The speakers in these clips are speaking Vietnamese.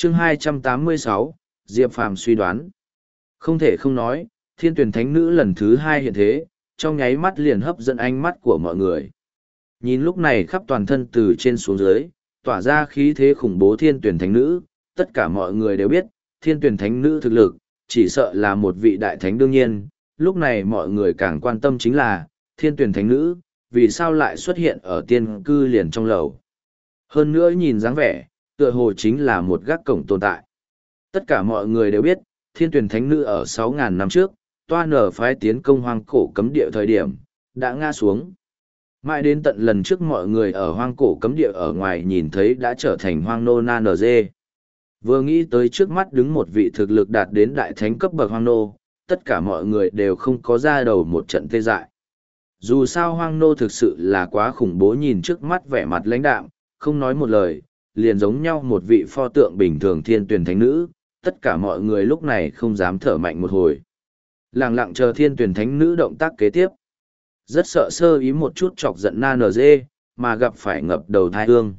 Chương 286, Diệp Phàm suy đoán. Không thể không nói, Thiên Tuyển Thánh Nữ lần thứ hai hiện thế, trong nháy mắt liền hấp dẫn ánh mắt của mọi người. Nhìn lúc này khắp toàn thân từ trên xuống dưới, tỏa ra khí thế khủng bố Thiên Tuyển Thánh Nữ, tất cả mọi người đều biết, Thiên Tuyển Thánh Nữ thực lực, chỉ sợ là một vị đại thánh đương nhiên, lúc này mọi người càng quan tâm chính là, Thiên Tuyển Thánh Nữ, vì sao lại xuất hiện ở tiên cư liền trong lầu. Hơn nữa nhìn dáng vẻ, tựa hồ chính là một gác cổng tồn tại. Tất cả mọi người đều biết, Thiên Tuyển Thánh Nữ ở 6.000 năm trước, toa nở phái tiến công hoang cổ cấm địa thời điểm, đã ngã xuống. Mãi đến tận lần trước mọi người ở hoang cổ cấm địa ở ngoài nhìn thấy đã trở thành hoang nô na NG. Vừa nghĩ tới trước mắt đứng một vị thực lực đạt đến đại thánh cấp bậc hoang nô, tất cả mọi người đều không có ra đầu một trận tê dại. Dù sao hoang nô thực sự là quá khủng bố, nhìn trước mắt vẻ mặt lãnh đạm, không nói một lời, liền giống nhau một vị pho tượng bình thường Thiên Tuyển Thánh Nữ, tất cả mọi người lúc này không dám thở mạnh một hồi. Lặng lặng chờ Thiên Tuyển Thánh Nữ động tác kế tiếp. Rất sợ sơ ý một chút chọc giận na NG, mà gặp phải ngập đầu thai hương.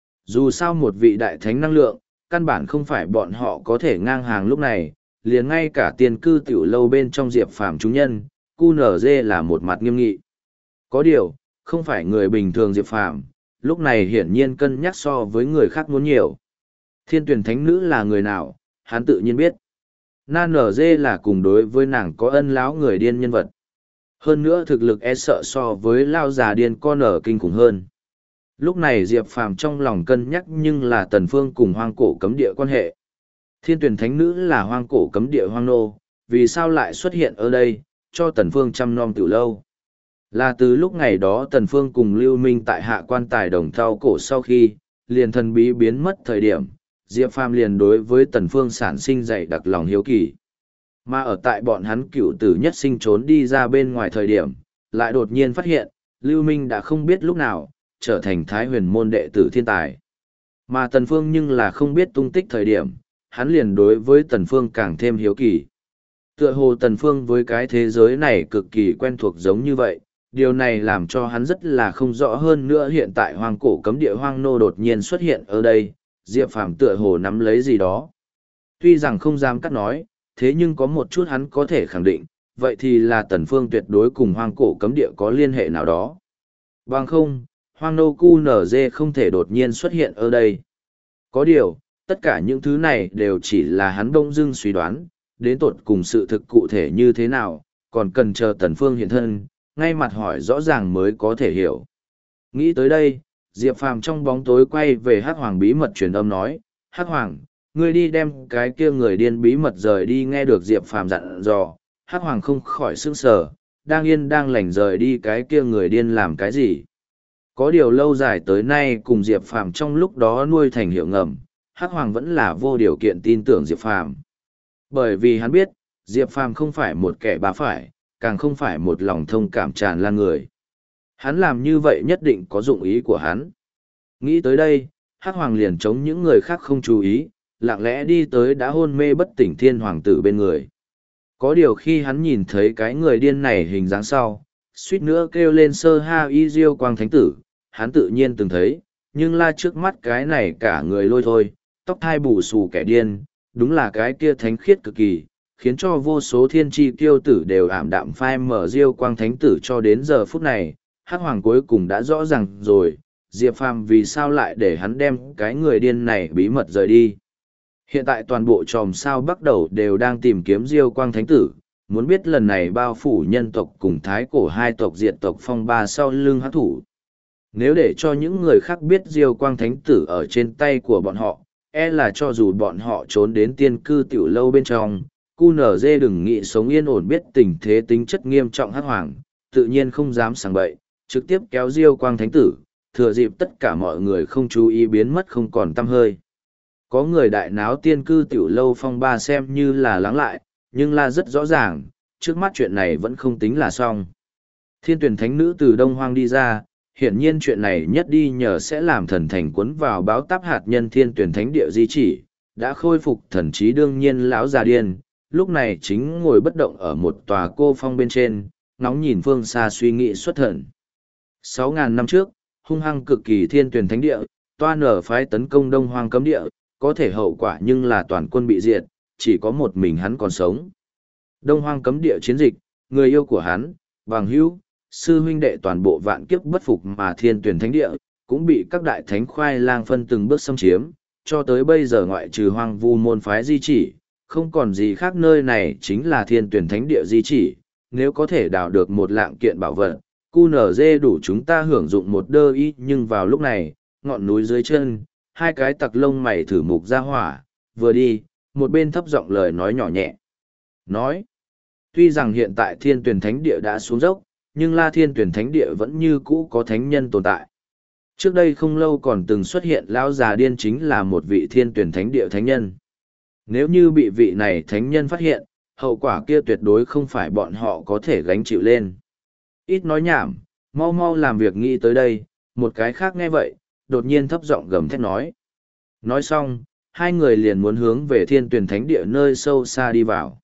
Dù sao một vị đại thánh năng lượng, căn bản không phải bọn họ có thể ngang hàng lúc này, liền ngay cả tiền cư tiểu lâu bên trong Diệp Phàm chúng nhân, QNZ là một mặt nghiêm nghị. Có điều, không phải người bình thường Diệp Phàm, lúc này hiển nhiên cân nhắc so với người khác muốn nhiều. Thiên Tuyển Thánh Nữ là người nào, hắn tự nhiên biết. Na NG là cùng đối với nàng có ân láo người điên nhân vật. Hơn nữa thực lực e sợ so với lao già điên con ở kinh khủng hơn. Lúc này Diệp Phàm trong lòng cân nhắc nhưng là Tần Phương cùng hoang cổ cấm địa quan hệ. Thiên Tuyển Thánh Nữ là hoang cổ cấm địa hoang nô, vì sao lại xuất hiện ở đây, cho Tần Phương chăm nom tiểu lâu. Là từ lúc ngày đó Tần Phương cùng Lưu Minh tại hạ quan tài đồng thau cổ sau khi, liền thần bí biến mất thời điểm, Diệp Phàm liền đối với Tần Phương sản sinh dày đặc lòng hiếu kỳ. Mà ở tại bọn hắn cựu tử nhất sinh trốn đi ra bên ngoài thời điểm, lại đột nhiên phát hiện, Lưu Minh đã không biết lúc nào, trở thành Thái Huyền môn đệ tử thiên tài. Mà Tần Phương nhưng là không biết tung tích thời điểm, hắn liền đối với Tần Phương càng thêm hiếu kỳ. Tựa hồ Tần Phương với cái thế giới này cực kỳ quen thuộc giống như vậy, điều này làm cho hắn rất là không rõ hơn nữa hiện tại hoang cổ cấm địa hoang nô đột nhiên xuất hiện ở đây, Diệp Phàm tựa hồ nắm lấy gì đó. Tuy rằng không dám cắt nói, thế nhưng có một chút hắn có thể khẳng định, vậy thì là Tần Phương tuyệt đối cùng hoang cổ cấm địa có liên hệ nào đó. Bằng không, hoang nô QNZ không thể đột nhiên xuất hiện ở đây. Có điều, tất cả những thứ này đều chỉ là hắn bỗng dưng suy đoán, đến tột cùng sự thực cụ thể như thế nào, còn cần chờ Tần Phương hiện thân, ngay mặt hỏi rõ ràng mới có thể hiểu. Nghĩ tới đây, Diệp Phàm trong bóng tối quay về Hắc Hoàng bí mật truyền âm nói, Hắc Hoàng, ngươi đi đem cái kia người điên bí mật rời đi. Nghe được Diệp Phàm dặn dò, Hắc Hoàng không khỏi sững sờ, đang yên đang lành rời đi cái kia người điên làm cái gì. Có điều lâu dài tới nay cùng Diệp Phàm trong lúc đó nuôi thành hiệu ngầm, Hắc Hoàng vẫn là vô điều kiện tin tưởng Diệp Phàm. Bởi vì hắn biết, Diệp Phàm không phải một kẻ bá phải, càng không phải một lòng thông cảm tràn lan người. Hắn làm như vậy nhất định có dụng ý của hắn. Nghĩ tới đây, Hắc Hoàng liền chống những người khác không chú ý, lặng lẽ đi tới đã hôn mê bất tỉnh Thiên Hoàng tử bên người. Có điều khi hắn nhìn thấy cái người điên này hình dáng sau, suýt nữa kêu lên sơ ha y diêu quang thánh tử, hắn tự nhiên từng thấy, nhưng la trước mắt cái này cả người lôi thôi, tóc thai bù xù kẻ điên, đúng là cái kia thánh khiết cực kỳ, khiến cho vô số thiên tri kiêu tử đều ảm đạm phai mở diêu quang thánh tử. Cho đến giờ phút này, Hắc Hoàng cuối cùng đã rõ ràng rồi, Diệp Phàm vì sao lại để hắn đem cái người điên này bí mật rời đi. Hiện tại toàn bộ chòm sao bắt đầu đều đang tìm kiếm diêu quang thánh tử, muốn biết lần này bao phủ nhân tộc cùng thái cổ hai tộc diệt tộc phong ba sau lưng hắc thủ. Nếu để cho những người khác biết diêu quang thánh tử ở trên tay của bọn họ, e là cho dù bọn họ trốn đến tiên cư tiểu lâu bên trong, QNZ đừng nghĩ sống yên ổn. Biết tình thế tính chất nghiêm trọng Hắc Hoàng, tự nhiên không dám sảng bậy, trực tiếp kéo diêu quang thánh tử, thừa dịp tất cả mọi người không chú ý biến mất không còn tăm hơi. Có người đại náo tiên cư tiểu lâu phong ba xem như là lắng lại, nhưng là rất rõ ràng, trước mắt chuyện này vẫn không tính là xong. Thiên Tuyển Thánh Nữ từ Đông Hoang đi ra, hiển nhiên chuyện này nhất đi nhờ sẽ làm thần thành cuốn vào báo táp hạt nhân Thiên Tuyển Thánh địa di chỉ, đã khôi phục thần trí. đương nhiên lão già điên, lúc này chính ngồi bất động ở một tòa cô phong bên trên, ngóng nhìn phương xa suy nghĩ xuất thần. 6.000 năm trước, hung hăng cực kỳ Thiên Tuyển Thánh địa, toa nở phái tấn công Đông Hoang cấm địa, có thể hậu quả nhưng là toàn quân bị diệt, chỉ có một mình hắn còn sống. Đông Hoang cấm địa chiến dịch, người yêu của hắn, bằng hữu, sư huynh đệ toàn bộ vạn kiếp bất phục mà Thiên Tuyển Thánh Địa, cũng bị các đại thánh khoai lang phân từng bước xâm chiếm, cho tới bây giờ ngoại trừ Hoang Vu môn phái di chỉ, không còn gì khác, nơi này chính là Thiên Tuyển Thánh Địa di chỉ, nếu có thể đào được một lạng kiện bảo vật, QNZ đủ chúng ta hưởng dụng một đơ y. Nhưng vào lúc này, ngọn núi dưới chân, hai cái tặc lông mày thử mục ra hỏa, vừa đi, một bên thấp giọng lời nói nhỏ nhẹ. Nói, tuy rằng hiện tại Thiên Tuyển Thánh Địa đã xuống dốc, nhưng La Thiên Tuyển Thánh Địa vẫn như cũ có thánh nhân tồn tại. Trước đây không lâu còn từng xuất hiện lão già điên chính là một vị Thiên Tuyển Thánh Địa thánh nhân. Nếu như bị vị này thánh nhân phát hiện, hậu quả kia tuyệt đối không phải bọn họ có thể gánh chịu lên. Ít nói nhảm, mau mau làm việc, nghĩ tới đây, một cái khác nghe vậy, đột nhiên thấp giọng gầm thét nói. Nói xong, hai người liền muốn hướng về Thiên Tuyển Thánh Địa nơi sâu xa đi vào.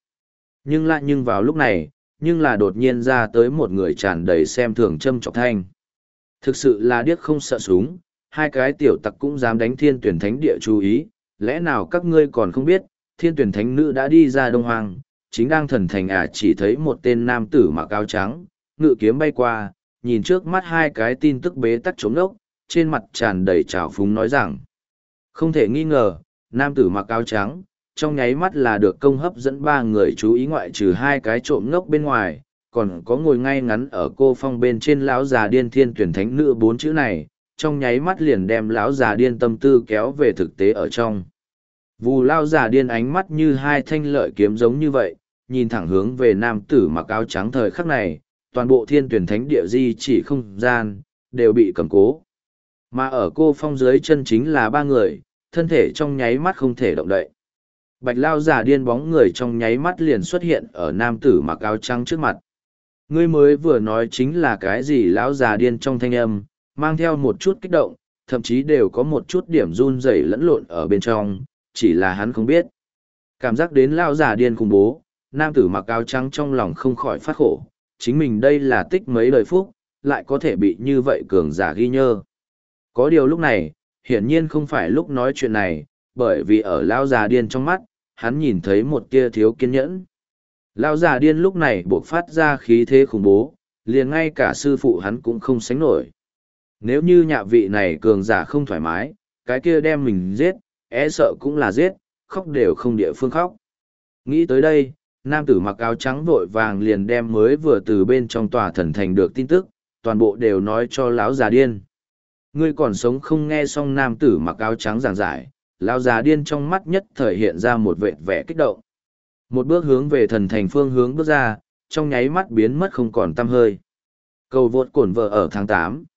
Nhưng vào lúc này, nhưng là đột nhiên ra tới một người tràn đầy xem thường châm chọc thanh. Thực sự là điếc không sợ súng, hai cái tiểu tặc cũng dám đánh Thiên Tuyển Thánh Địa chú ý, lẽ nào các ngươi còn không biết, Thiên Tuyển Thánh Nữ đã đi ra Đông Hoang, chính đang thần thành chỉ thấy một tên nam tử mặc áo trắng, ngự kiếm bay qua, nhìn trước mắt hai cái tin tức bế tắc trống ốc, trên mặt tràn đầy trào phúng nói rằng. Không thể nghi ngờ, nam tử mặc áo trắng, trong nháy mắt là được công hấp dẫn ba người chú ý, ngoại trừ hai cái trộm ngốc bên ngoài, còn có ngồi ngay ngắn ở cô phong bên trên lão già điên Thiên Tuyển Thánh Nữ bốn chữ này, trong nháy mắt liền đem lão già điên tâm tư kéo về thực tế ở trong. Vù lão già điên ánh mắt như hai thanh lợi kiếm giống như vậy, nhìn thẳng hướng về nam tử mặc áo trắng. Thời khắc này, toàn bộ Thiên Tuyển Thánh Địa di chỉ không gian, đều bị cầm cố. Mà ở cô phong dưới chân chính là ba người, thân thể trong nháy mắt không thể động đậy. Bạch lao giả điên bóng người trong nháy mắt liền xuất hiện ở nam tử mặc áo trắng trước mặt. Ngươi mới vừa nói chính là cái gì? Lão già điên trong thanh âm, mang theo một chút kích động, thậm chí đều có một chút điểm run rẩy lẫn lộn ở bên trong, chỉ là hắn không biết. Cảm giác đến lão già điên khủng bố, nam tử mặc áo trắng trong lòng không khỏi phát khổ, chính mình đây là tích mấy lời phúc, lại có thể bị như vậy cường giả ghi nhớ. Có điều lúc này, hiển nhiên không phải lúc nói chuyện này, bởi vì ở lão già điên trong mắt, hắn nhìn thấy một tia thiếu kiên nhẫn. Lão già điên lúc này buộc phát ra khí thế khủng bố, liền ngay cả sư phụ hắn cũng không sánh nổi. Nếu như nhạ vị này cường giả không thoải mái, cái kia đem mình giết, sợ cũng là giết, khóc đều không địa phương khóc. Nghĩ tới đây, nam tử mặc áo trắng vội vàng liền đem mới vừa từ bên trong tòa thần thành được tin tức, toàn bộ đều nói cho lão già điên. Ngươi còn sống không? Nghe xong nam tử mặc áo trắng giảng giải, lão già điên trong mắt nhất thời hiện ra một vệt vẻ kích động. Một bước hướng về thần thành phương hướng bước ra, trong nháy mắt biến mất không còn tăm hơi. Cầu vượt cổn vợ ở tháng 8.